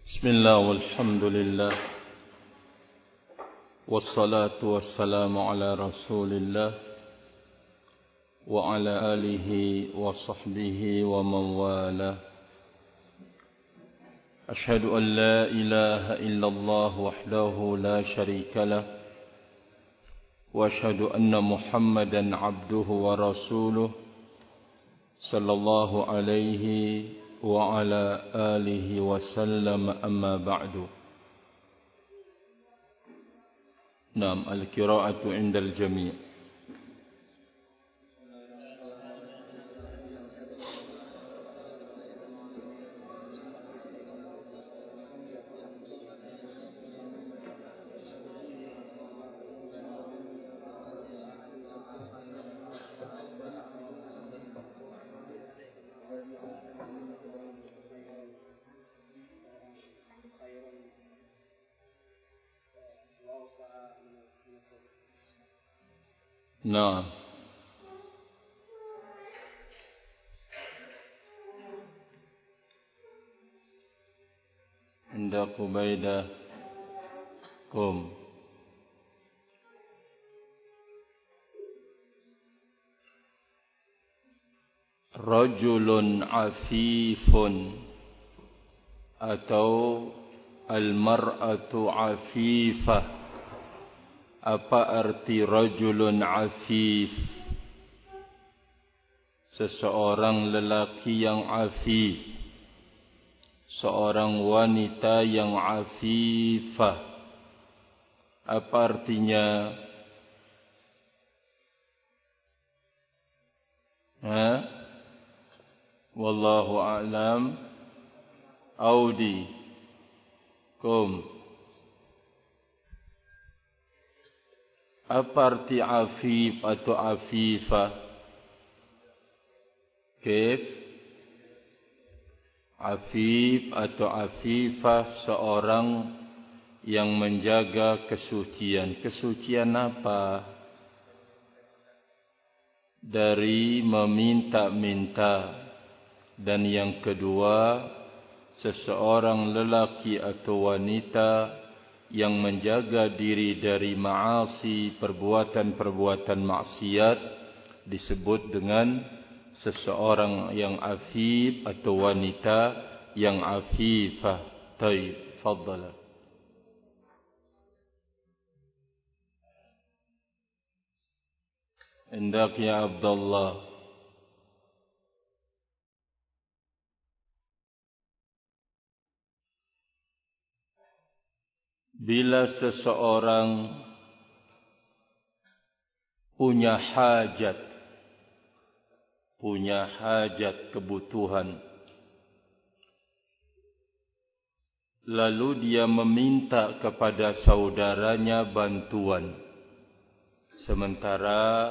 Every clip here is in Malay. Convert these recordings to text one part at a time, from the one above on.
بسم الله والحمد لله والصلاة والسلام على رسول الله وعلى آله وصحبه ومن والاه. أشهد أن لا إله إلا الله وحده لا شريك له وأشهد أن محمدا عبده ورسوله صلى الله عليه وعلى آله وسلم. أما بعد. نعم، القراءة عند الجميع. Nah, hendak Ubaidah kum rajulun afifun atau al-mar'atu afifah. Apa arti rajulun afif? Seseorang lelaki yang afif, seorang wanita yang afifah. Apa artinya? Wallahu a'lam. Audi kum. Apa arti afif atau afifah? Kif? Afif atau afifah, seorang yang menjaga kesucian. Kesucian apa? Dari meminta-minta. Dan yang kedua, seseorang lelaki atau wanita yang menjaga diri dari ma'asi, perbuatan-perbuatan maksiat, disebut dengan seseorang yang afif atau wanita yang afifah. Taib, faddalah. Hendak ya Abdullah. Bila seseorang punya hajat, kebutuhan, lalu dia meminta kepada saudaranya bantuan, sementara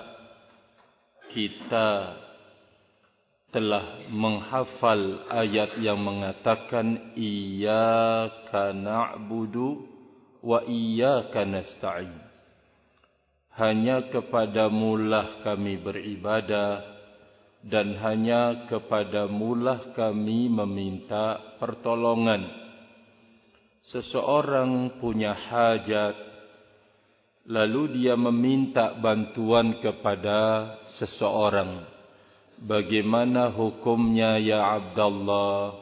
kita telah menghafal ayat yang mengatakan iyyaka na'budu wa iyyaka nasta'in. Hanya kepadamulah kami beribadah dan hanya kepadamulah kami meminta pertolongan. Seseorang punya hajat, lalu dia meminta bantuan kepada seseorang. Bagaimana hukumnya ya Abdullah?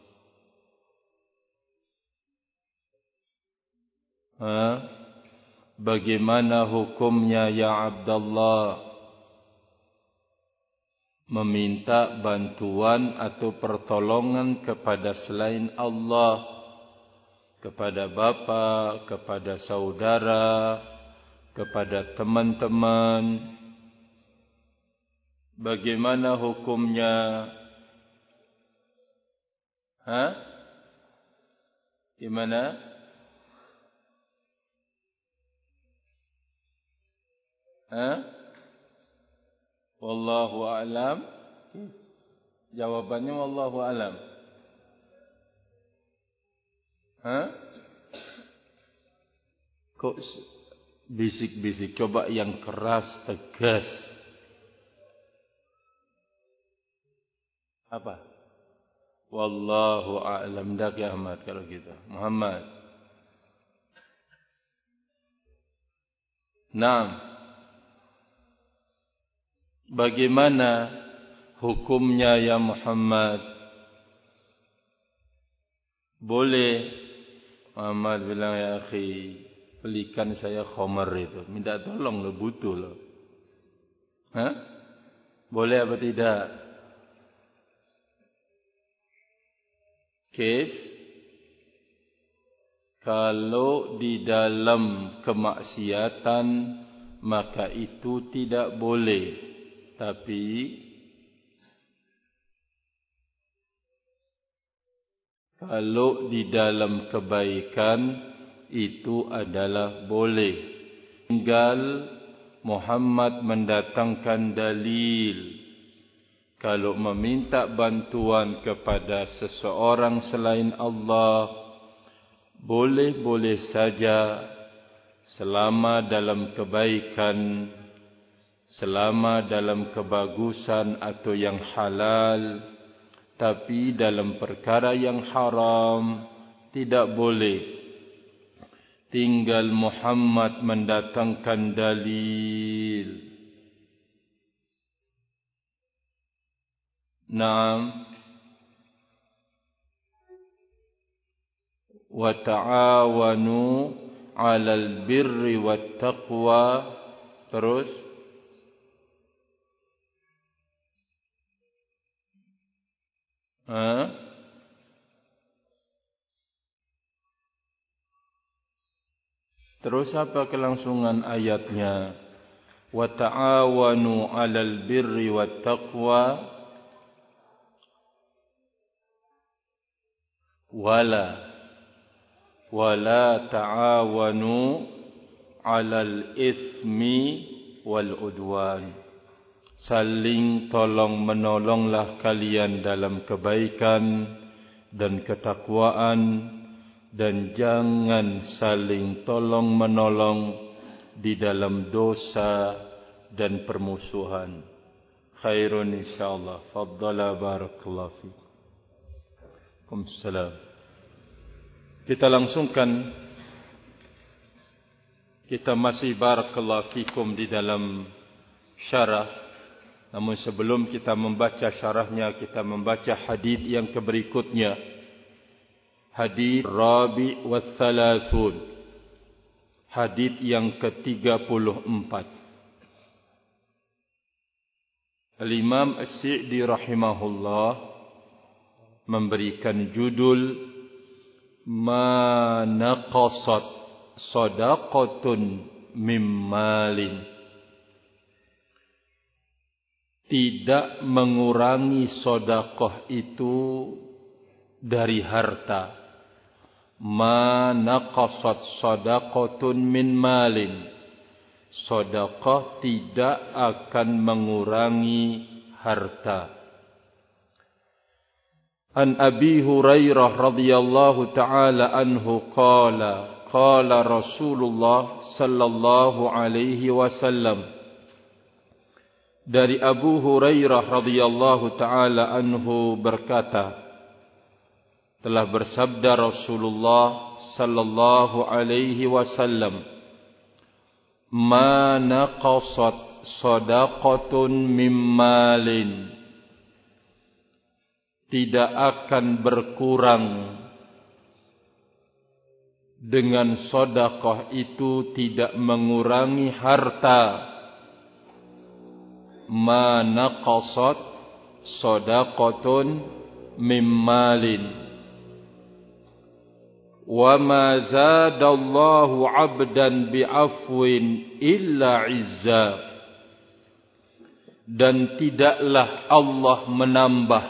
Bagaimana hukumnya ya Abdullah? Meminta bantuan atau pertolongan kepada selain Allah, kepada bapa, kepada saudara, kepada teman-teman. Bagaimana hukumnya? Gimana? Wallahu a'lam. Jawabannya wallahu a'lam. Kok bisik-bisik? Coba yang keras, tegas. Apa? Wallahu a'lam. Dak ya Ahmad kalau gitu. Muhammad. Naam. Bagaimana hukumnya ya Muhammad? Boleh. Muhammad bilang, ya akhi, belikan saya khamar itu. Minta tolong lo, butuh lo. Hah? Boleh apa tidak? Kif? Kalau di dalam kemaksiatan, maka itu tidak boleh. Tapi kalau di dalam kebaikan, itu adalah boleh. Tinggal Muhammad mendatangkan dalil. Kalau meminta bantuan kepada seseorang selain Allah, boleh-boleh saja selama dalam kebaikan, selama dalam kebagusan atau yang halal. Tapi dalam perkara yang haram tidak boleh. Tinggal Muhammad mendatangkan dalil. Naam. Wa ta'awanu 'alal birri wat taqwa. Terus Terus apa kelangsungan ayatnya? Wa ta'awanu 'alal birri wat taqwa wala ta'awanu 'alal itsmi wal udwan. Saling tolong menolonglah kalian dalam kebaikan dan ketakwaan, dan jangan saling tolong menolong di dalam dosa dan permusuhan. Khairun insyaallah. Faddala barakallahu fiikum. Waalaikumsalam. Kita langsungkan. Kita masih barakallahu fiikum di dalam syarah. Namun sebelum kita membaca syarahnya, kita membaca hadis yang berikutnya. Hadis Rabi' wa Thalathun. Hadis yang ke-34. Al-Imam As-Sa'di rahimahullah memberikan judul Ma naqasat sadaqatun mim malin. Tidak mengurangi sedekah itu dari harta. Ma naqasat sadaqatun min malin. Sedekah tidak akan mengurangi harta. An Abi Hurairah radhiyallahu taala anhu qala qala Rasulullah sallallahu alaihi wasallam. Dari Abu Hurairah radhiyallahu taala anhu berkata, telah bersabda Rasulullah sallallahu alaihi wasallam, "Ma naqasat shadaqatun mim malin." Tidak akan berkurang dengan sedekah itu, tidak mengurangi harta. Ma naqasat sadaqatun mim malin wa ma zadallahu 'abdan bi'afwin illa 'izza. Dan tidaklah Allah menambah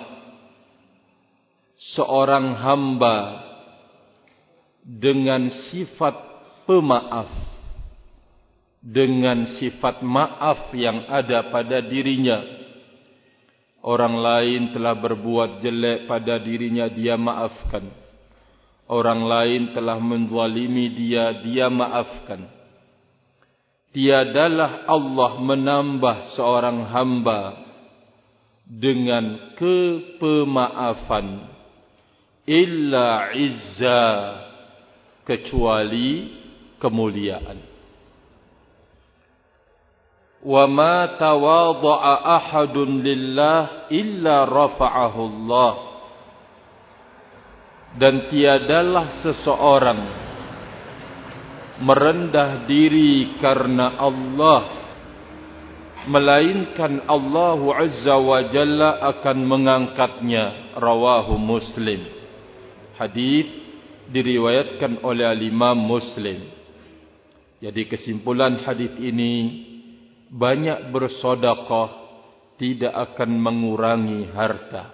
seorang hamba dengan sifat pemaaf, dengan sifat maaf yang ada pada dirinya. Orang lain telah berbuat jelek pada dirinya, dia maafkan. Orang lain telah menzalimi dia, dia maafkan. Tiadalah Allah menambah seorang hamba dengan kepemaafan, illa izza, kecuali kemuliaan. Wa ma tawadha'a ahadun lillah illa rafa'ahu Allah. Dan tiadalah seseorang merendah diri karena Allah, melainkan Allah Azza wa Jalla akan mengangkatnya. Rawahu Muslim. Hadis diriwayatkan oleh Imam Muslim. Jadi kesimpulan hadis ini, banyak bersedekah tidak akan mengurangi harta.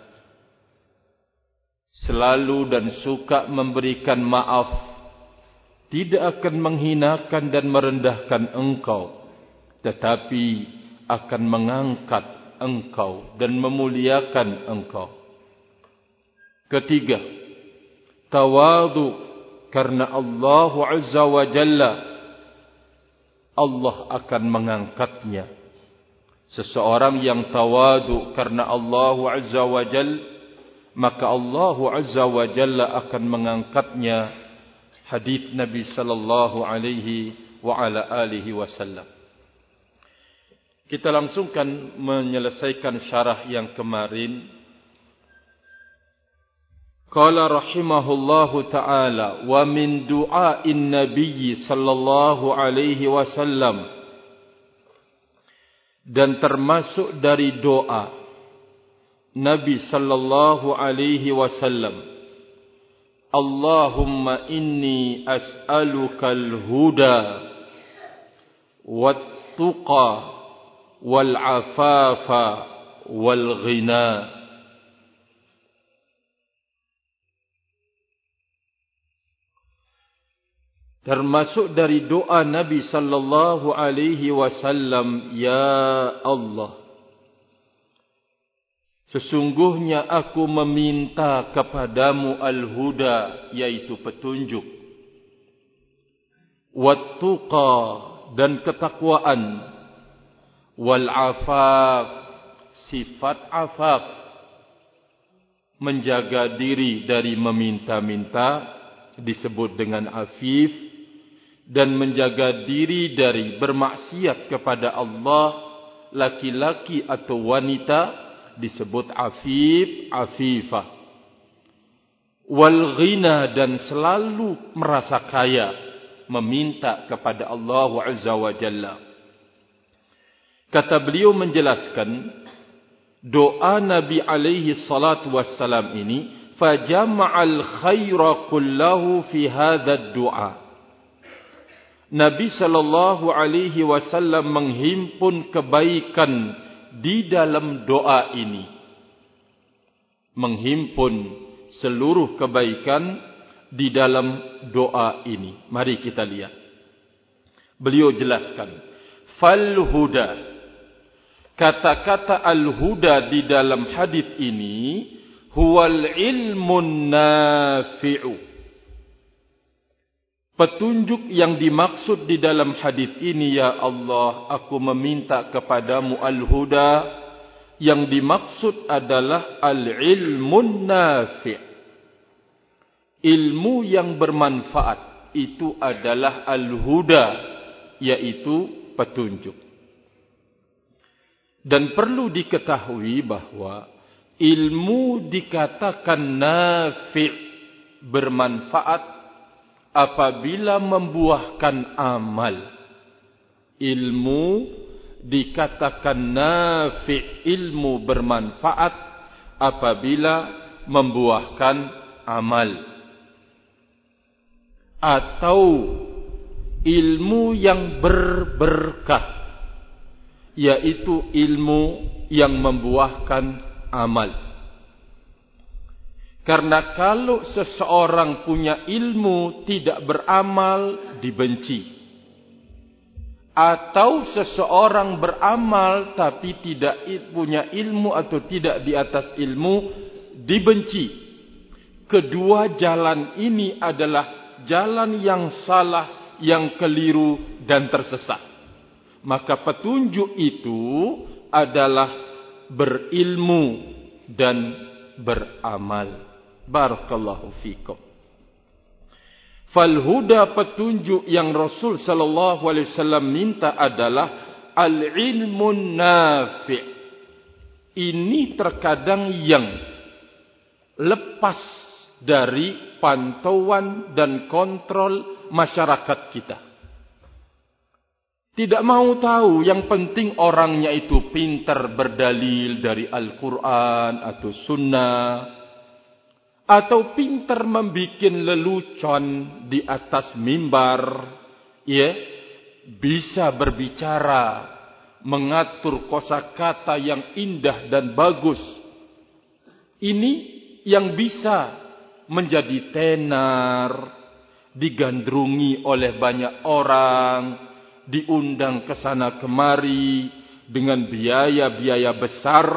Selalu dan suka memberikan maaf tidak akan menghinakan dan merendahkan engkau, tetapi akan mengangkat engkau dan memuliakan engkau. Ketiga, tawadhu karena Allah Azza wa Jalla, Allah akan mengangkatnya. Seseorang yang tawadhu karena Allah Azza wa Jalla, maka Allah Azza wa Jalla akan mengangkatnya. Hadis Nabi sallallahu alaihi wa ala alihi wasallam. Kita langsungkan menyelesaikan syarah yang kemarin. Qala rahimahullahu ta'ala, wa min du'ain Nabi sallallahu alaihi wasallam, dan termasuk dari doa Nabi sallallahu alaihi wasallam, Allahumma inni as'alukal huda wat tuqa wal afafa wal ghina. Termasuk dari doa Nabi sallallahu alaihi wasallam, ya Allah, sesungguhnya aku meminta kepadamu al-huda, yaitu petunjuk, wat-tuqa, dan ketakwaan, wal-afaf, sifat afaf, menjaga diri dari meminta-minta, disebut dengan afif, dan menjaga diri dari bermaksiat kepada Allah, laki-laki atau wanita, disebut afif, afifah. Wal ghina, dan selalu merasa kaya, meminta kepada Allah Azza wa Jalla. Kata beliau menjelaskan doa Nabi alaihi salatu wassalam ini, fajama'al khaira kullahu fi hadzal du'a. Nabi sallallahu alaihi wasallam menghimpun kebaikan di dalam doa ini, menghimpun seluruh kebaikan di dalam doa ini. Mari kita lihat. Beliau jelaskan, fal huda, kata-kata al-huda di dalam hadis ini, huwal ilmun nafi'u. Petunjuk yang dimaksud di dalam hadis ini, ya Allah, aku meminta kepadamu al-huda, yang dimaksud adalah al-ilmun nafi'. Ilmu yang bermanfaat, itu adalah al-huda, yaitu petunjuk. Dan perlu diketahui bahwa ilmu dikatakan nafi', bermanfaat, apabila membuahkan amal. Ilmu dikatakan nafi', ilmu bermanfaat, apabila membuahkan amal. Atau ilmu yang berberkah, yaitu ilmu yang membuahkan amal. Karena kalau seseorang punya ilmu tidak beramal, dibenci. Atau seseorang beramal tapi tidak punya ilmu atau tidak di atas ilmu, dibenci. Kedua jalan ini adalah jalan yang salah, yang keliru dan tersesat. Maka petunjuk itu adalah berilmu dan beramal. Barakallahu fikum. Fal huda, petunjuk yang Rasul sallallahu alaihi wasallam minta adalah al-ilmun nafi'. Ini terkadang yang lepas dari pantauan dan kontrol masyarakat kita. Tidak mau tahu, yang penting orangnya itu pintar berdalil dari Al-Quran atau Sunnah, atau pintar membuat lelucon di atas mimbar, ya, bisa berbicara, mengatur kosakata yang indah dan bagus. Ini yang bisa menjadi tenar, digandrungi oleh banyak orang, diundang ke sana kemari dengan biaya-biaya besar.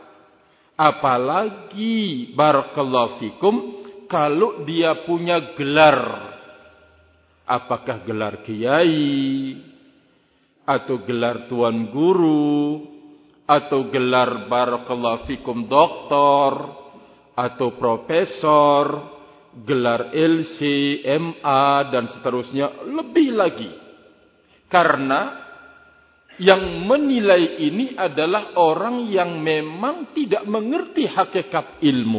Apalagi barakallahu fikum kalau dia punya gelar, apakah gelar kiai atau gelar tuan guru atau gelar barakallahu fikum doktor atau profesor, gelar LC, MA dan seterusnya, lebih lagi. Karena yang menilai ini adalah orang yang memang tidak mengerti hakikat ilmu.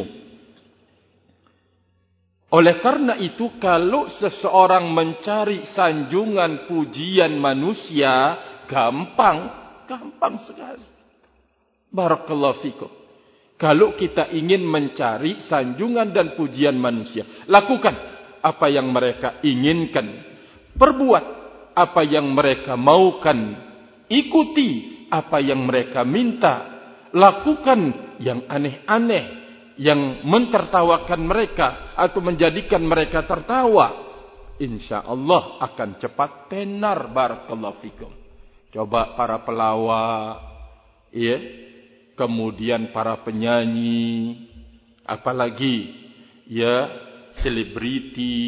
Oleh karena itu, kalau seseorang mencari sanjungan pujian manusia, gampang sekali. Barakallahu fikum. Kalau kita ingin mencari sanjungan dan pujian manusia, lakukan apa yang mereka inginkan, perbuat apa yang mereka maukan, ikuti apa yang mereka minta, lakukan yang aneh-aneh, yang mentertawakan mereka atau menjadikan mereka tertawa. InsyaAllah akan cepat tenar. Barakallahu fikum. Coba para pelawak, ya, kemudian para penyanyi, apalagi ya selebriti,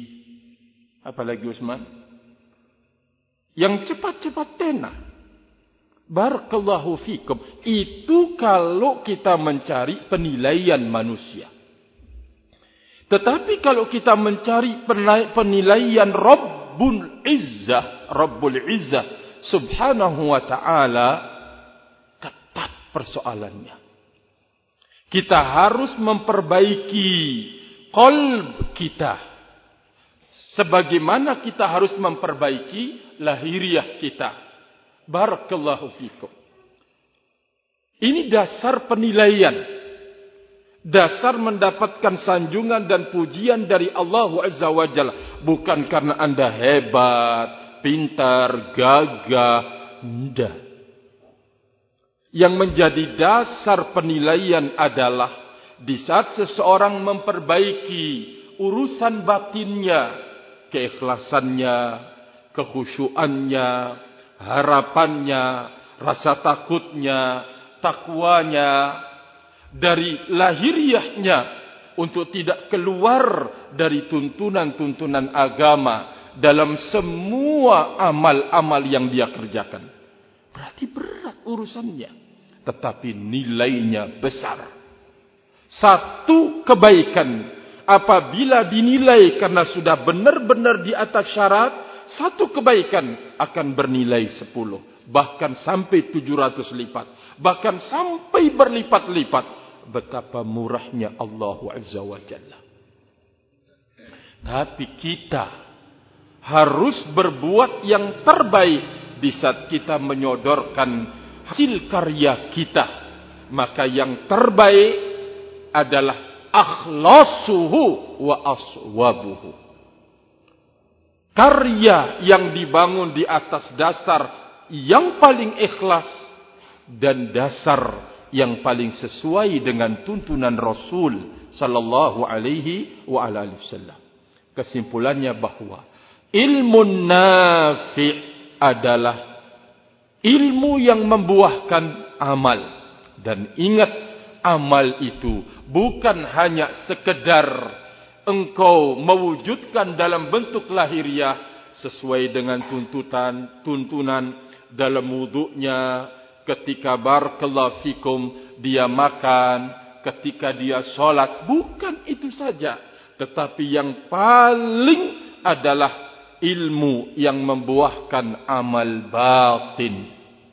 apalagi Usman, yang cepat-cepat tenar. Barakallahu fikum. Itu kalau kita mencari penilaian manusia. Tetapi kalau kita mencari penilaian Rabbul Izzah subhanahu wa ta'ala, ketat persoalannya. Kita harus memperbaiki qalb kita, sebagaimana kita harus memperbaiki lahiriah kita. Barakallahu fikum. Ini dasar penilaian, dasar mendapatkan sanjungan dan pujian dari Allah Azza wa Jalla. Bukan karena Anda hebat, pintar, gagah. Tidak. Yang menjadi dasar penilaian adalah di saat seseorang memperbaiki urusan batinnya, keikhlasannya, kekhusyuannya, harapannya, rasa takutnya, takwanya, dari lahiriahnya, untuk tidak keluar dari tuntunan-tuntunan agama dalam semua amal-amal yang dia kerjakan. Berarti berat urusannya, tetapi nilainya besar. Satu kebaikan apabila dinilai karena sudah benar-benar di atas syarat, satu kebaikan akan bernilai 10, bahkan sampai 700 lipat, bahkan sampai berlipat-lipat. Betapa murahnya Allah Azza wa Jalla. Tapi kita harus berbuat yang terbaik di saat kita menyodorkan hasil karya kita. Maka yang terbaik adalah akhlasuhu wa aswabuhu. Karya yang dibangun di atas dasar yang paling ikhlas dan dasar yang paling sesuai dengan tuntunan Rasul sallallahu alaihi wa alihi wasallam. Kesimpulannya bahwa ilmu nafi' adalah ilmu yang membuahkan amal. Dan ingat, amal itu bukan hanya sekedar engkau mewujudkan dalam bentuk lahiriah sesuai dengan tuntunan dalam wudu'nya, ketika barakallahu fikum dia makan, ketika dia sholat. Bukan itu saja, tetapi yang paling adalah ilmu yang membuahkan amal batin.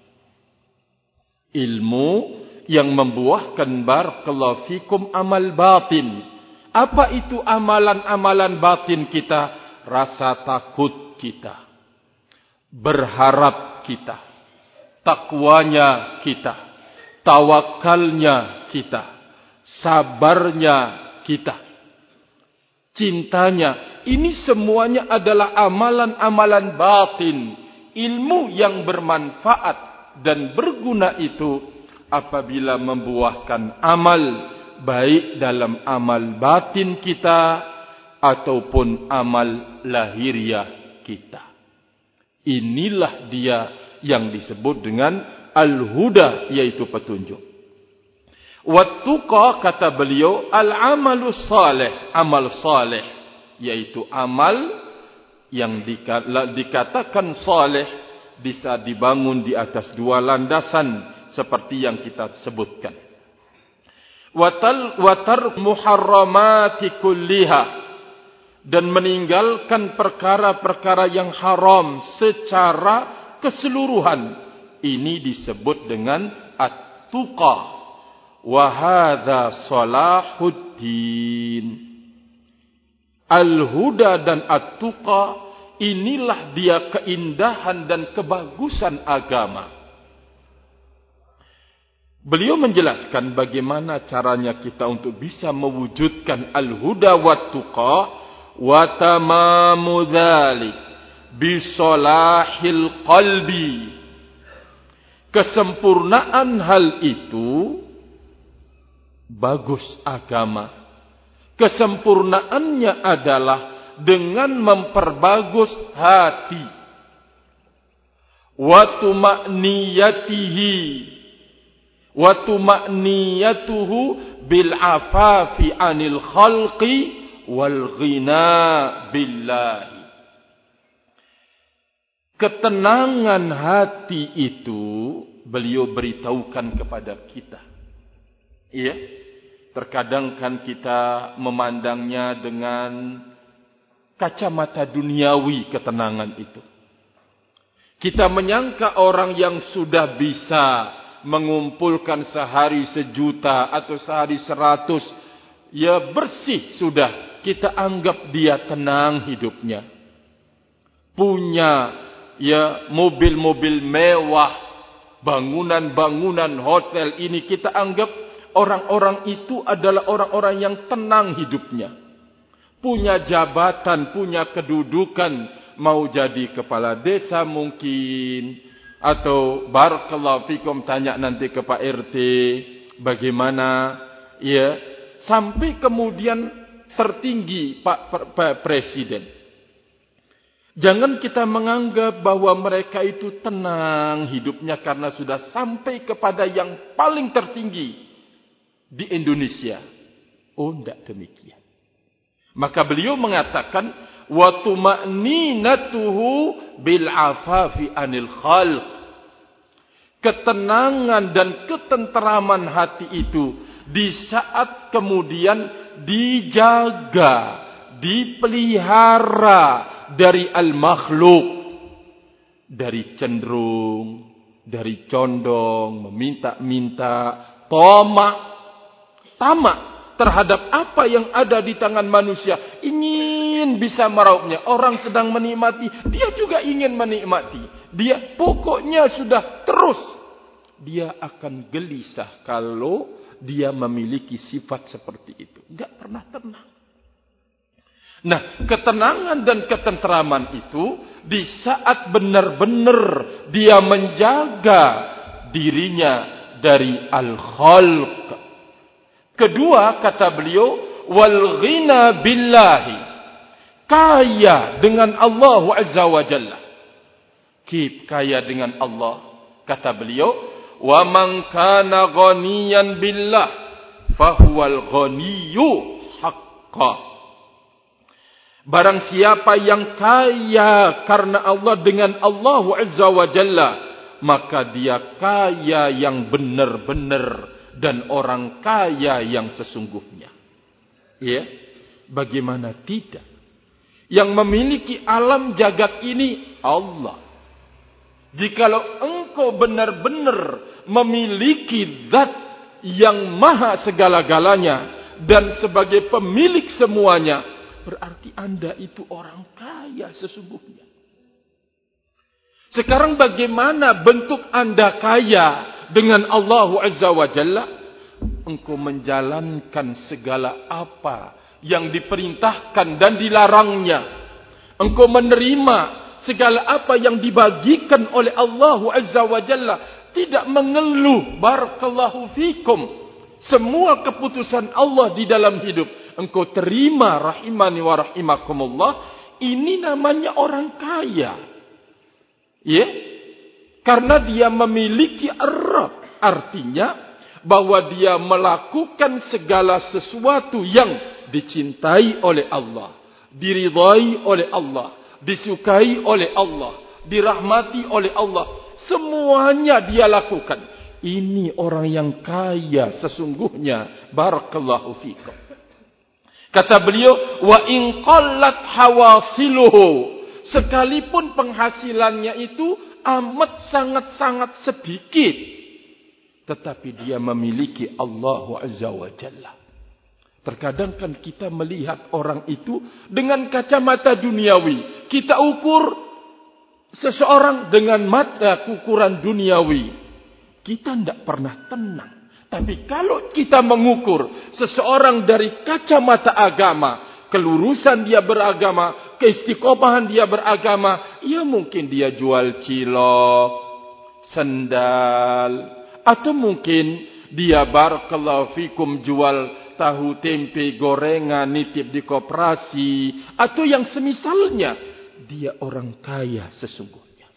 Ilmu yang membuahkan barakallahu fikum amal batin. Apa itu amalan-amalan batin kita? Rasa takut kita, berharap kita, takwanya kita, tawakalnya kita, sabarnya kita, cintanya. Ini semuanya adalah amalan-amalan batin. Ilmu yang bermanfaat dan berguna itu apabila membuahkan amal, baik dalam amal batin kita ataupun amal lahiriah kita. Inilah dia yang disebut dengan al-huda, yaitu petunjuk. Wattuqa, kata beliau, al-amalu salih, amal salih, yaitu amal yang dikatakan salih bisa dibangun di atas dua landasan seperti yang kita sebutkan. Watar muharramati kulliha, dan meninggalkan perkara-perkara yang haram secara keseluruhan. Ini disebut dengan at-tuqa. Wa hadza salahuddin. Al-huda dan at-tuqa, inilah dia keindahan dan kebagusan agama. Beliau menjelaskan bagaimana caranya kita untuk bisa mewujudkan al-huda wat-tuqa. Wa tamamu dzalik bi salahil qalbi. Kesempurnaan hal itu bagus agama. Kesempurnaannya adalah dengan memperbagus hati. Wa tuma'niyatihi wa tuma'niyatuhu bil afafi anil khalqi wal ghina billahi. Ketenangan hati itu beliau beritahukan kepada kita. Iya, terkadang kan kita memandangnya dengan kacamata duniawi ketenangan itu. Kita menyangka orang yang sudah bisa mengumpulkan sehari 1.000.000 atau sehari 100, ya bersih sudah. Kita anggap dia tenang hidupnya. Punya ya mobil-mobil mewah, bangunan-bangunan hotel ini, kita anggap orang-orang itu adalah orang-orang yang tenang hidupnya. Punya jabatan, punya kedudukan, mau jadi kepala desa mungkin, atau barakallahu fikum tanya nanti ke Pak RT bagaimana, ya, sampai kemudian tertinggi Pak Presiden. Jangan kita menganggap bahwa mereka itu tenang hidupnya karena sudah sampai kepada yang paling tertinggi di Indonesia. Oh, tidak demikian. Maka beliau mengatakan wa tuma'ninatuhu bil afafi anil khalq. Ketenangan dan ketenteraman hati itu di saat kemudian dijaga, dipelihara dari al-makhluk, dari cenderung, dari condong, meminta-minta, tamak terhadap apa yang ada di tangan manusia, ingin bisa merauapnya. Orang sedang menikmati, dia juga ingin menikmati. Dia pokoknya sudah terus, dia akan gelisah kalau dia memiliki sifat seperti itu. Enggak pernah tenang. Nah, ketenangan dan ketenteraman itu di saat benar-benar dia menjaga dirinya dari al-khalq. Kedua, kata beliau, wal ghina billahi. Kaya dengan Allah Azza wa Jalla. Kaya dengan Allah. Kata beliau, wa man kana ghaniyan billah fahuwal ghaniyyu haqqan. Barang siapa yang kaya karena Allah dengan Allah Azza wa Jalla, maka dia kaya yang benar-benar dan orang kaya yang sesungguhnya. Ya, bagaimana tidak? Yang memiliki alam jagat ini Allah. Jikalau engkau benar-benar memiliki zat yang maha segala-galanya dan sebagai pemilik semuanya, berarti Anda itu orang kaya sesungguhnya. Sekarang bagaimana bentuk Anda kaya dengan Allah Azza wa Jalla? Engkau menjalankan segala apa yang diperintahkan dan dilarangnya. Engkau menerima segala apa yang dibagikan oleh Allah Azza wa Jalla. Tidak mengeluh. Barakallahu fikum. Semua keputusan Allah di dalam hidup engkau terima, rahimani wa rahimakumullah. Ini namanya orang kaya. Ya, karena dia memiliki Ar-Rabb, artinya bahwa dia melakukan segala sesuatu yang dicintai oleh Allah, diridai oleh Allah, disukai oleh Allah, dirahmati oleh Allah. Semuanya dia lakukan. Ini orang yang kaya sesungguhnya. Barakallahu fikum. Kata beliau, wa in qallat hawasiluhu, sekalipun penghasilannya itu amat sangat-sangat sedikit, tetapi dia memiliki Allah Azza wa Jalla. Terkadang kan kita melihat orang itu dengan kacamata duniawi. Kita ukur seseorang dengan mata ukuran duniawi. Kita tidak pernah tenang. Tapi kalau kita mengukur seseorang dari kacamata agama, kelurusan dia beragama, keistiqomahan dia beragama, ya mungkin dia jual cilok, sendal, atau mungkin dia barakallahu fikum jual tahu tempe gorengan nitip di koperasi, atau yang semisalnya. Dia orang kaya sesungguhnya.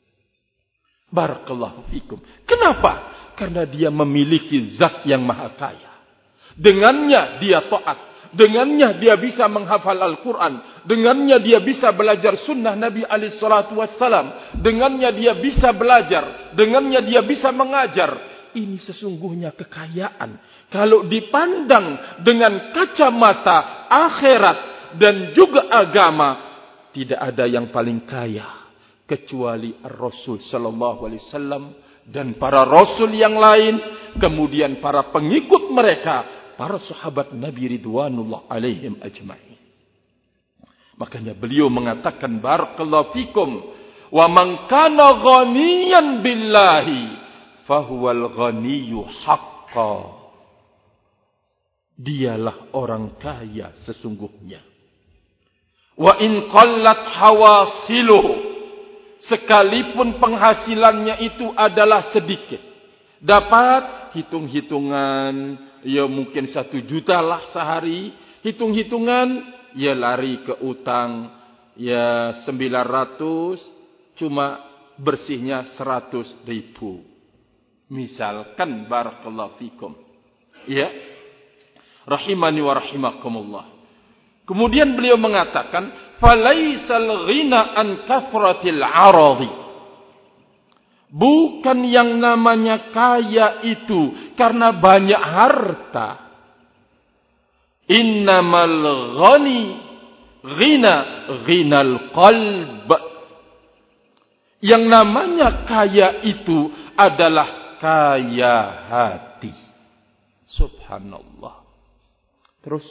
Barakallahu fikum. Kenapa? Karena dia memiliki zat yang maha kaya. Dengannya dia taat. Dengannya dia bisa menghafal Al-Quran. Dengannya dia bisa belajar sunnah Nabi SAW. Dengannya dia bisa belajar. Dengannya dia bisa mengajar. Ini sesungguhnya kekayaan. Kalau dipandang dengan kacamata akhirat dan juga agama, tidak ada yang paling kaya kecuali Rasul sallallahu alaihi wasallam dan para rasul yang lain, kemudian para pengikut mereka, para sahabat Nabi ridwanullah alaihim ajma'in. Makanya beliau mengatakan barakallahu fikum, wa man kana ghaniyan billahi fahuwal ghaniyyu haqqan. Dialah orang kaya sesungguhnya. Wa in qallat hawasiluhu, sekalipun penghasilannya itu adalah sedikit, dapat hitung-hitungan, ya mungkin 1 juta lah sehari, hitung-hitungan, ya lari ke utang, ya 900, cuma bersihnya 100.000. Misalkan barakallahu fikum. Ya, rahimani wa rahimakumullah. Kemudian beliau mengatakan, falaisal ghina an kafratil aradi. Bukan yang namanya kaya itu karena banyak harta. Innamal ghina ghinal qalb. Yang namanya kaya itu adalah kaya hati. Subhanallah. Terus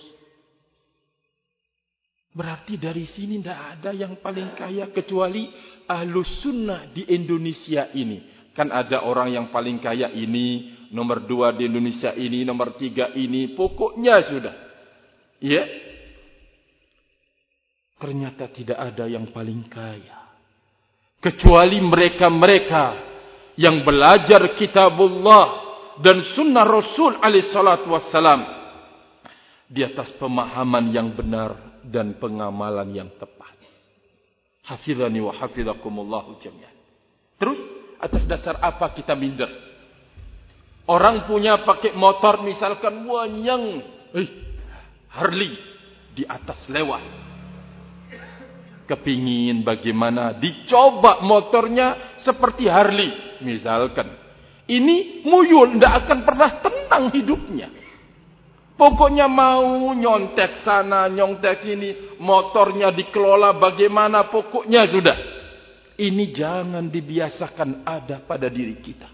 berarti dari sini tidak ada yang paling kaya kecuali Ahlus Sunnah di Indonesia ini. Kan ada orang yang paling kaya ini, nomor 2 di Indonesia ini, nomor 3 ini. Pokoknya sudah. Ya. Ternyata tidak ada yang paling kaya. Kecuali mereka-mereka yang belajar kitabullah dan sunnah Rasul alaihi salatu wassalam di atas pemahaman yang benar dan pengamalan yang tepat. Hafizani wa hafizakumullahu jami'an. Terus atas dasar apa kita minder? Orang punya pakai motor misalkan wanyang, Harley di atas lewat. Kepingin bagaimana dicoba motornya seperti Harley misalkan. Ini muyul, tidak akan pernah tenang. tenang hidupnya. Pokoknya mau nyontek sana, nyontek sini, motornya dikelola bagaimana, pokoknya sudah. Ini jangan dibiasakan ada pada diri kita.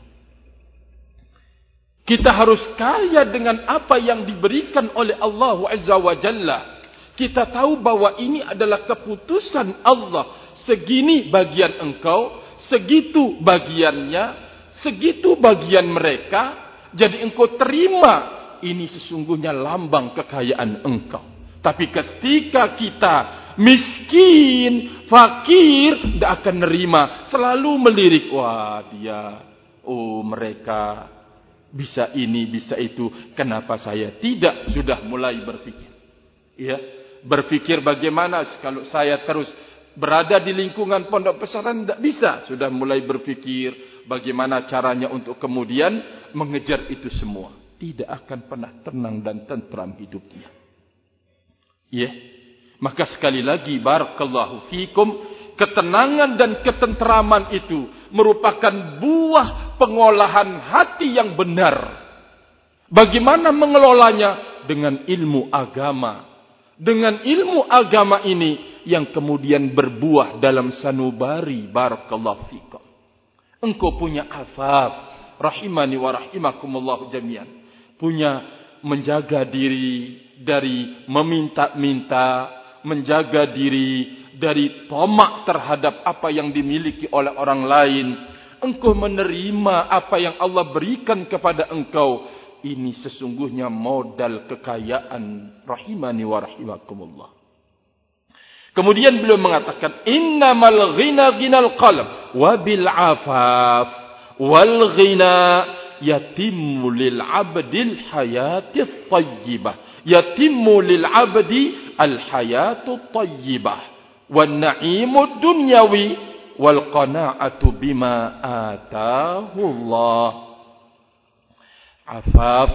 Kita harus kaya dengan apa yang diberikan oleh Allah Azza wa Jalla. Kita tahu bahwa ini adalah keputusan Allah. Segini bagian engkau, segitu bagiannya, segitu bagian mereka. Jadi engkau terima. Ini sesungguhnya lambang kekayaan engkau. Tapi ketika kita miskin, fakir, tidak akan nerima. Selalu melirik, wah dia, oh mereka bisa ini, bisa itu. Kenapa saya tidak? Sudah mulai berpikir. Ya, berpikir bagaimana kalau saya terus berada di lingkungan pondok pesantren, tidak bisa. Sudah mulai berpikir bagaimana caranya untuk kemudian mengejar itu semua. Tidak akan pernah tenang dan tentram hidupnya. Ya, maka sekali lagi barakallahu fikum, ketenangan dan ketentraman itu merupakan buah pengolahan hati yang benar. Bagaimana mengelolanya? Dengan ilmu agama. Dengan ilmu agama ini yang kemudian berbuah dalam sanubari barakallahu fikum. Engkau punya afaf, rahimani wa rahimakumullah jami'an. Punya menjaga diri dari meminta-minta, menjaga diri dari tomak terhadap apa yang dimiliki oleh orang lain. Engkau menerima apa yang Allah berikan kepada engkau. Ini sesungguhnya modal kekayaan, rahimani wa rahimakumullah. Kemudian beliau mengatakan, innamal ghina ghinal qalb wa bil afaf wal ghina yatimmu lil abdil hayati thayyibah. Yatimmu lil abdi al hayatu thayyibah wan na'imu dunyawi wal qana'atu bima atahu Allah. Afaf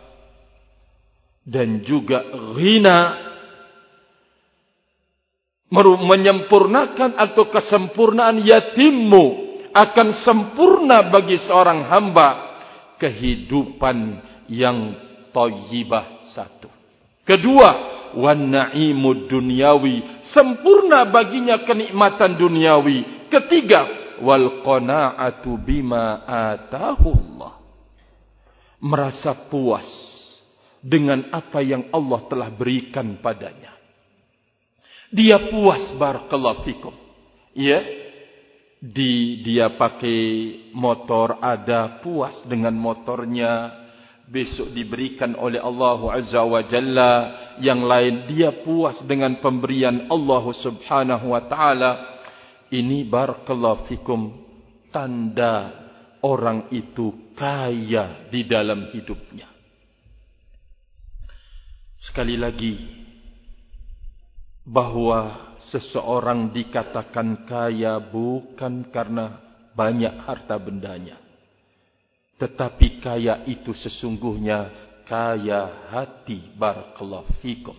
dan juga ghina menyempurnakan atau kesempurnaan, yatimmu akan sempurna bagi seorang hamba kehidupan yang thayyibah, satu. Kedua, wan na'imud dunyawi, sempurna baginya kenikmatan duniawi. Ketiga, wal qana'atu bima atahu Allah, merasa puas dengan apa yang Allah telah berikan padanya. Dia puas barakallahu fikum. Ya, dia pakai motor, ada puas dengan motornya. Besok diberikan oleh Allah Azza wa Jalla yang lain, dia puas dengan pemberian Allah Subhanahu wa taala. Ini barakallahu fikum tanda orang itu kaya di dalam hidupnya. Sekali lagi, bahwa seseorang dikatakan kaya bukan karena banyak harta bendanya, tetapi kaya itu sesungguhnya kaya hati barakallahu fikum.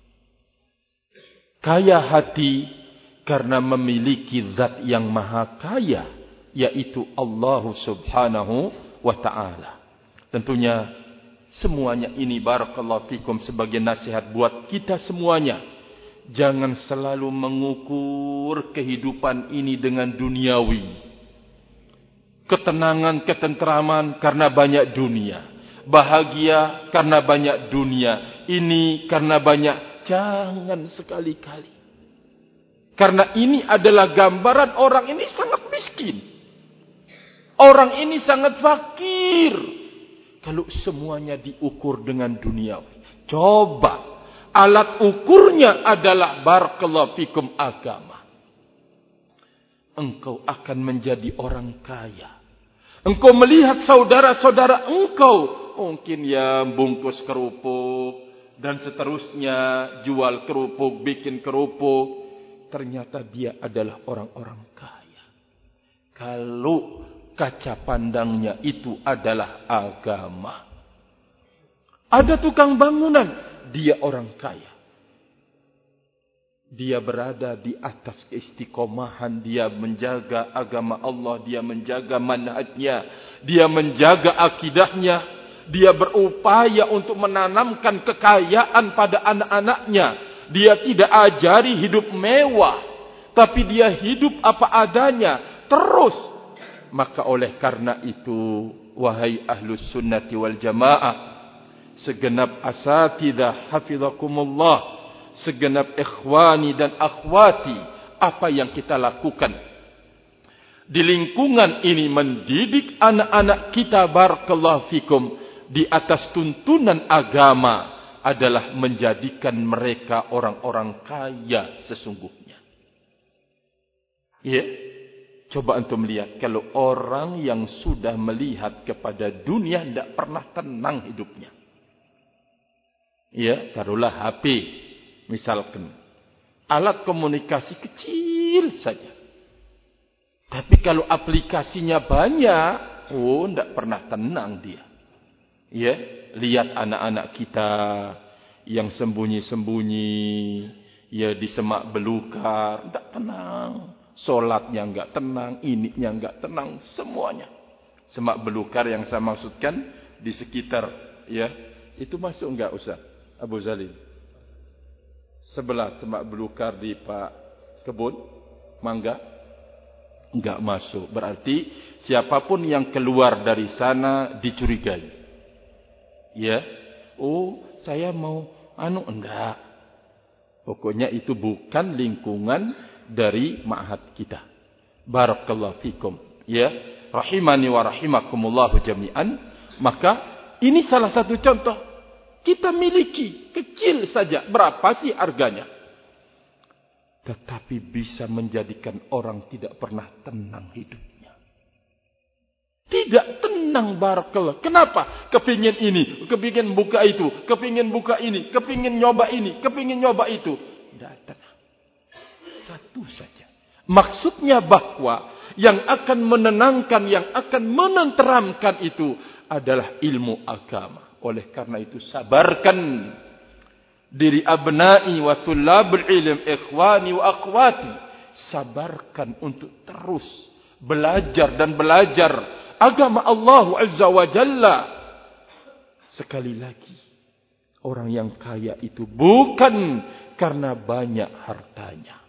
Kaya hati karena memiliki zat yang maha kaya, yaitu Allah Subhanahu wa ta'ala. Tentunya semuanya ini barakallahu fikum sebagai nasihat buat kita semuanya. Jangan selalu mengukur kehidupan ini dengan duniawi. Ketenangan, ketentraman karena banyak dunia. Bahagia karena banyak dunia. Ini karena banyak. Jangan sekali-kali. Karena ini adalah gambaran orang ini sangat miskin. Orang ini sangat fakir. Kalau semuanya diukur dengan duniawi. Coba. Alat ukurnya adalah barakallahu fikum agama. Engkau akan menjadi orang kaya. Engkau melihat saudara-saudara engkau. Mungkin ya bungkus kerupuk. Dan seterusnya jual kerupuk, bikin kerupuk. Ternyata dia adalah orang-orang kaya. Kalau kaca pandangnya itu adalah agama. Ada tukang bangunan. Dia orang kaya. Dia berada di atas keistiqomahan. Dia menjaga agama Allah. Dia menjaga manhajnya. Dia menjaga akidahnya. Dia berupaya untuk menanamkan kekayaan pada anak-anaknya. Dia tidak ajari hidup mewah, tapi dia hidup apa adanya terus. Maka oleh karena itu, wahai ahlus sunnati wal jamaah, segenap asatidah hafizakumullah, segenap ikhwani dan akhwati, apa yang kita lakukan di lingkungan ini mendidik anak-anak kita barakallahu fikum di atas tuntunan agama adalah menjadikan mereka orang-orang kaya sesungguhnya. Ya, coba antum lihat, kalau orang yang sudah melihat kepada dunia tidak pernah tenang hidupnya. Ya, taruhlah HP misalkan, alat komunikasi kecil saja. Tapi kalau aplikasinya banyak, tidak pernah tenang dia. Ya, lihat anak-anak kita yang sembunyi-sembunyi, ya di semak belukar, tidak tenang. Solatnya enggak tenang, ininya enggak tenang, semuanya. Semak belukar yang saya maksudkan di sekitar, ya, itu masuk enggak Ustaz Abu Zalim? Sebelah semak belukar di Pak Kebun Mangga. Enggak masuk. Berarti siapapun yang keluar dari sana dicurigai. Ya. Oh, saya mau enggak. Pokoknya itu bukan lingkungan dari ma'had kita. Barakallahu fikum. Ya. Rahimani wa rahimakumullahu jami'an. Maka ini salah satu contoh. Kita miliki kecil saja. Berapa sih harganya? Tetapi bisa menjadikan orang tidak pernah tenang hidupnya. Tidak tenang barakallah. Kenapa? Kepingin ini, kepingin buka itu, kepingin buka ini, kepingin nyoba ini, kepingin nyoba itu. Tidak tenang. Satu saja. Maksudnya bahwa yang akan menenangkan, yang akan menenteramkan itu adalah ilmu agama. Oleh karena itu sabarkan diri abna'i wa tullabul ilm, ikhwani wa akhwati, sabarkan untuk terus belajar dan belajar agama Allah Azza wa Jalla. Sekali lagi, orang yang kaya itu bukan karena banyak hartanya,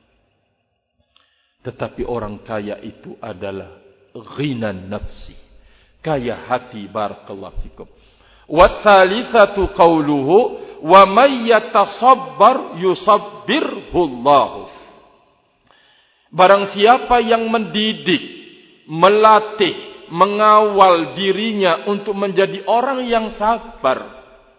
tetapi orang kaya itu adalah ghinan nafsi, kaya hati. Barakallahu fikum. Wa thalithatu qawluhu wa may yatasabbar yusabbirhu Allah. Barang siapa yang mendidik, melatih, mengawal dirinya untuk menjadi orang yang sabar,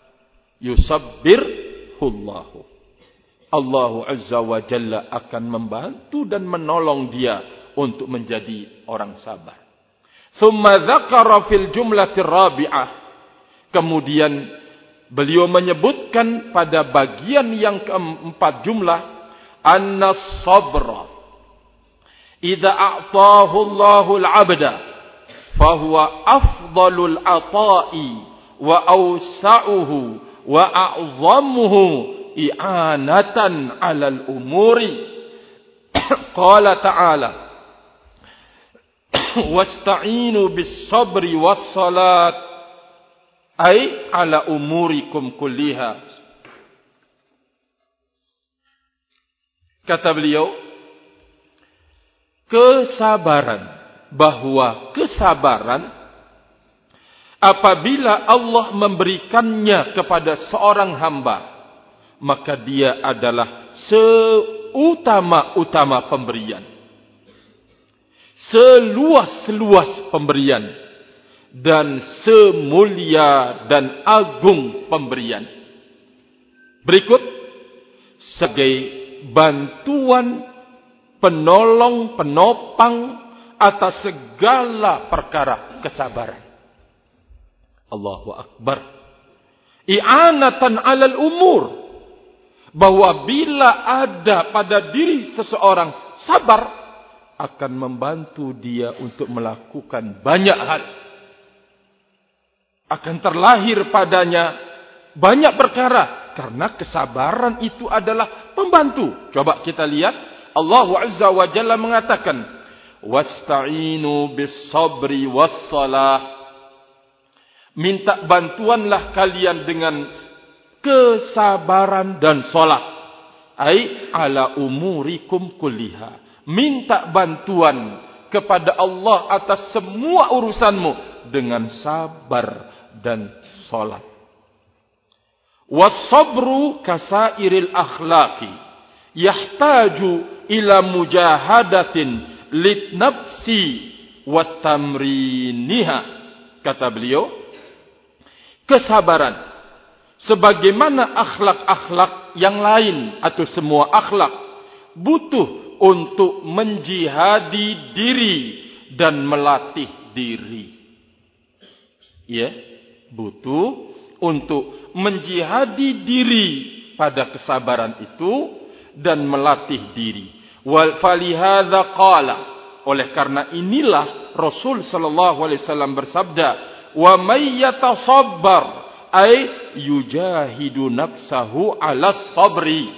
yusabbirhu Allah. Allah Azza wa Jalla akan membantu dan menolong dia untuk menjadi orang sabar. Thumma dzakara fil jumlatir rabi'ah. Kemudian beliau menyebutkan pada bagian yang keempat jumlah, anna sabra idza a'tahu Allahu al-'abda fahuwa afdalul 'ata'i wa awsa'uhu wa a'zamuhu i'anatan 'alal umuri. Qala ta'ala wasta'inu bis sabri was salat ay ala umurikum kulliha. Kata beliau, kesabaran, bahwa kesabaran apabila Allah memberikannya kepada seorang hamba, maka dia adalah seutama-utama pemberian, seluas-luas pemberian, dan semulia dan agung pemberian. Berikut sebagai bantuan, penolong, penopang atas segala perkara kesabaran. Allahu Akbar. I'anatan 'alal umur, bahwa bila ada pada diri seseorang sabar, akan membantu dia untuk melakukan banyak hal. Akan terlahir padanya banyak perkara, karena kesabaran itu adalah pembantu. Coba kita lihat, Allah Azza wa Jalla mengatakan, wasta'inu bis sabri was salah, minta bantuanlah kalian dengan kesabaran dan salat. Ai ala umurikum kulliha. Minta bantuan kepada Allah atas semua urusanmu dengan sabar dan salat. Was-sabru kasairil akhlaqi yahtaju ila mujahadatin litnafsi wa tamriniha. Kata beliau, kesabaran sebagaimana akhlak-akhlak yang lain atau semua akhlak butuh untuk menjihadi diri dan melatih diri. Ya, butuh untuk menjihadi diri pada kesabaran itu dan melatih diri. Wal falihadza qala, oleh karena inilah Rasul sallallahu alaihi wasallam bersabda, wa may yatasabbar ay yujahidu nafsahu 'ala sabri.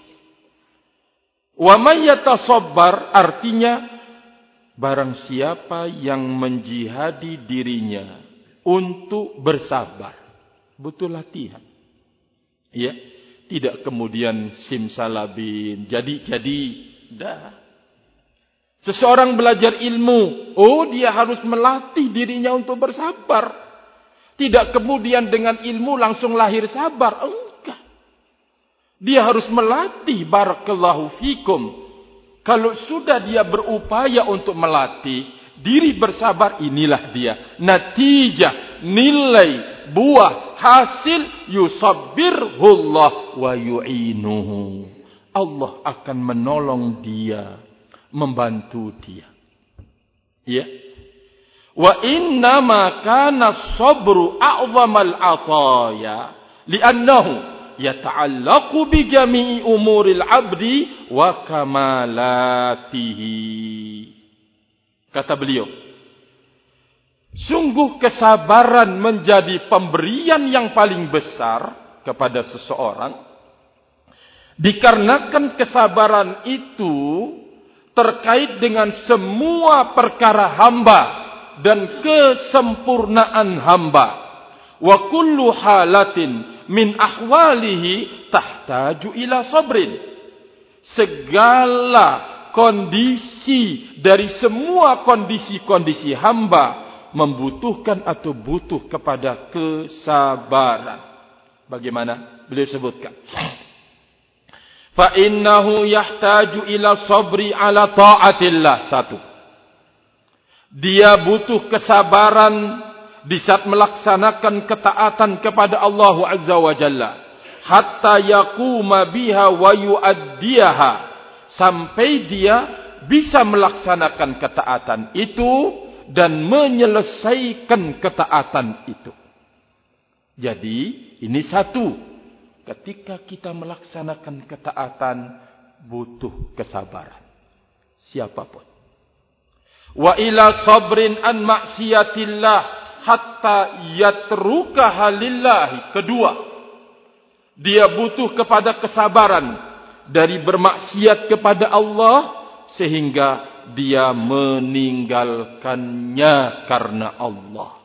Wa may yatasabbar artinya barang siapa yang menjihadi dirinya untuk bersabar, butuh latihan. Ya, tidak kemudian simsalabin, jadi dah. Seseorang belajar ilmu, dia harus melatih dirinya untuk bersabar. Tidak kemudian dengan ilmu langsung lahir sabar, enggak. Dia harus melatih, barakallahu fikum. Kalau sudah dia berupaya untuk melatih diri bersabar, inilah dia natijah, nilai, buah, hasil, yusabbirhullah wa yu'inuhu. Allah akan menolong dia, membantu dia. Ya. Wa inna ma kana sabru a'zamal ataya li'annahu yata'allaqu bi jami'i umuril 'abdi wa kamalatihi. Kata beliau, sungguh kesabaran menjadi pemberian yang paling besar kepada seseorang, dikarenakan kesabaran itu terkait dengan semua perkara hamba dan kesempurnaan hamba. Wa kullu halatin min ahwalihi tahtaju ila sabrin. Segala kondisi dari semua kondisi-kondisi hamba membutuhkan atau butuh kepada kesabaran. Bagaimana beliau sebutkan? Fa innahu yahtaju ila sabri ala taatillah. Satu, dia butuh kesabaran di saat melaksanakan ketaatan kepada Allah Azza wa Jalla, hatta yaquma biha wa yuaddiyaha, sampai dia bisa melaksanakan ketaatan itu dan menyelesaikan ketaatan itu. Jadi ini satu, ketika kita melaksanakan ketaatan butuh kesabaran, siapapun. Wa ila sabrin an maksiatillah hatta yatrukaha lillahi. Kedua, dia butuh kepada kesabaran dari bermaksiat kepada Allah sehingga dia meninggalkannya karena Allah.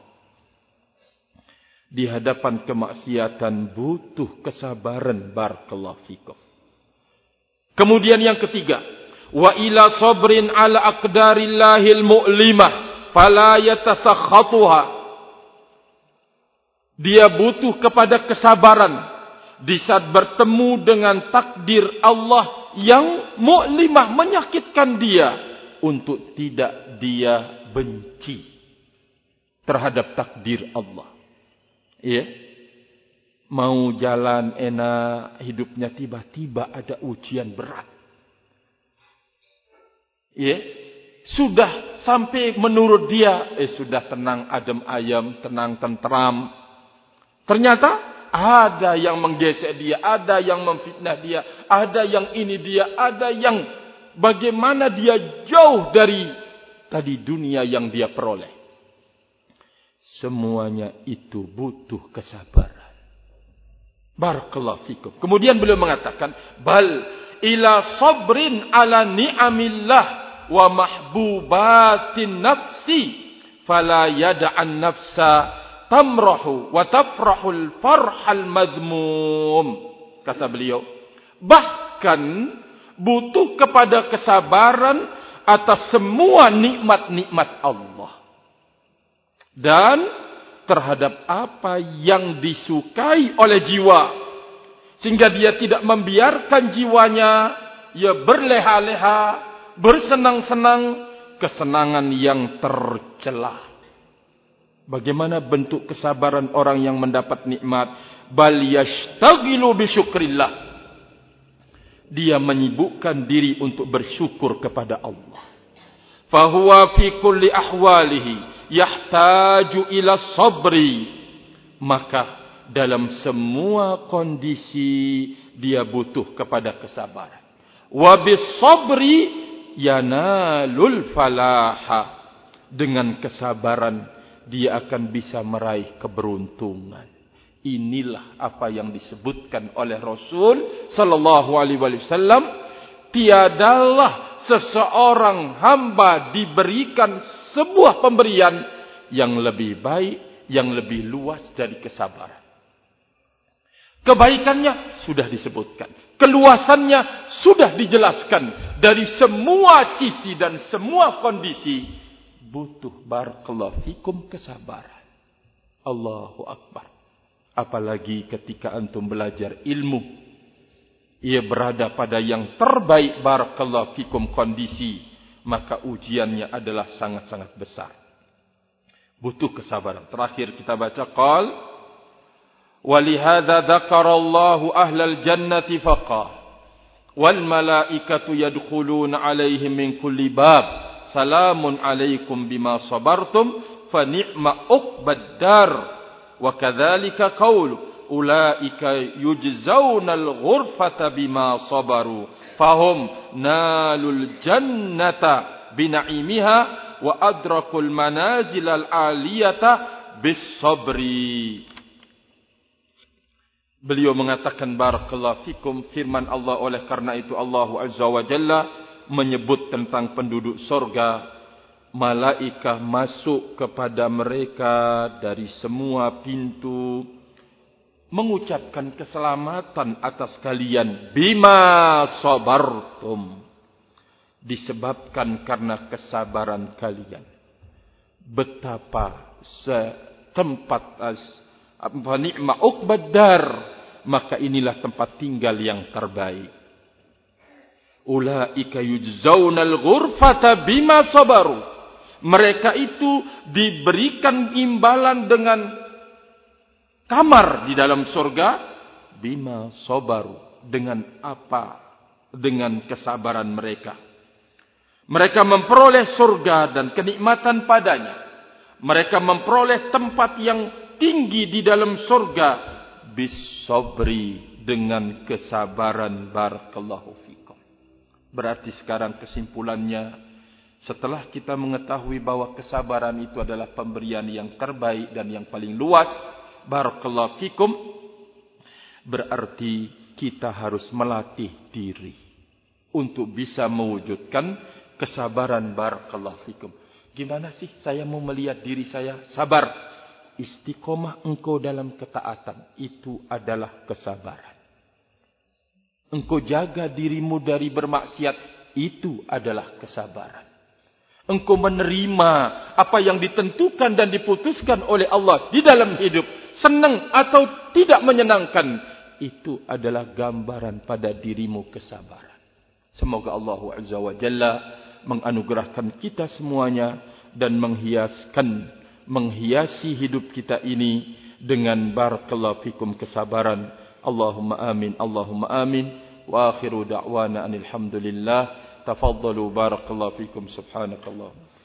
Di hadapan kemaksiatan butuh kesabaran, barakallahu fikum. Kemudian yang ketiga, wa ila sabrin ala aqdarillahil mu'limah fala yatasakhatuha. Dia butuh kepada kesabaran di saat bertemu dengan takdir Allah yang mu'limah, menyakitkan dia, untuk tidak dia benci terhadap takdir Allah. Ya, mau jalan enak hidupnya, tiba-tiba ada ujian berat. Ya, sudah sampai menurut dia, sudah tenang adem ayam, tenang tentram. Ternyata ada yang menggesek dia, ada yang memfitnah dia, ada yang ini dia, ada yang bagaimana dia jauh dari tadi dunia yang dia peroleh. Semuanya itu butuh kesabaran. Barakallahu fikum. Kemudian beliau mengatakan, bal ila sabrin ala ni'amillah wa mahbubatin nafsi fala yada'an nafsa tamrahu wa tafrahul farhal madhmum. Kata beliau, bahkan butuh kepada kesabaran atas semua nikmat-nikmat Allah. Dan terhadap apa yang disukai oleh jiwa. Sehingga dia tidak membiarkan jiwanya berleha-leha, bersenang-senang, kesenangan yang tercela. Bagaimana bentuk kesabaran orang yang mendapat nikmat? Bal yashtaghilu bi syukrillah. Dia menyibukkan diri untuk bersyukur kepada Allah. Fahuwa fi kulli ahwalihi yahtaju ila sabri. Maka dalam semua kondisi dia butuh kepada kesabaran. Wa bis sabri yanalul falaha. Dengan kesabaran dia akan bisa meraih keberuntungan. Inilah apa yang disebutkan oleh Rasul sallallahu alaihi wasallam. Tiadalah seseorang hamba diberikan sebuah pemberian yang lebih baik, yang lebih luas dari kesabaran. Kebaikannya sudah disebutkan, keluasannya sudah dijelaskan. Dari semua sisi dan semua kondisi butuh barakallahu fikum kesabaran. Allahu Akbar. Apalagi ketika antum belajar ilmu, ia berada pada yang terbaik barakallahu fikum kondisi, maka ujiannya adalah sangat-sangat besar. Butuh kesabaran. Terakhir kita baca qal walihada dzakarallahu ahlal jannati faqala wal malaikatu yadkhuluna alaihim min kulli bab salamun alaikum bima sabartum fa ni'ma uqbad dar wa kadzalika qaulu ulaika yujzaunal ghurfata bima sabaru fahum nalul jannata bina'imiha wa adrakul manazilal aliyata bis sabri. Beliau mengatakan barakallahu fikum, firman Allah, oleh karena itu Allah Azza wa Jalla menyebut tentang penduduk surga. Malaikah masuk kepada mereka dari semua pintu, mengucapkan keselamatan atas kalian. Bima sabartum. Disebabkan karena kesabaran kalian. Betapa setempat ni'ma uqbad dar. Maka inilah tempat tinggal yang terbaik. Ulaika yujzaunal ghurfata bima sabaru. Mereka itu diberikan imbalan dengan kamar di dalam surga. Bima sabaru. Dengan apa? Dengan kesabaran mereka. Mereka memperoleh surga dan kenikmatan padanya. Mereka memperoleh tempat yang tinggi di dalam surga. Bisabri, dengan kesabaran. Barakallahu fikum. Berarti sekarang kesimpulannya, setelah kita mengetahui bahwa kesabaran itu adalah pemberian yang terbaik dan yang paling luas, barakallahu fikum, berarti kita harus melatih diri untuk bisa mewujudkan kesabaran. Barakallahu fikum. Gimana sih saya mau melihat diri saya sabar? Istiqomah engkau dalam ketaatan, itu adalah kesabaran. Engkau jaga dirimu dari bermaksiat, itu adalah kesabaran. Engkau menerima apa yang ditentukan dan diputuskan oleh Allah di dalam hidup, senang atau tidak menyenangkan, itu adalah gambaran pada dirimu kesabaran. Semoga Allah Azza wa Jalla menganugerahkan kita semuanya dan menghiasi hidup kita ini dengan barakallahu fikum kesabaran. Allahumma amin, Allahumma amin. Wa akhiru da'wana anil hamdulillah. Tafaddalu barakallahu fikum. Subhanakallah.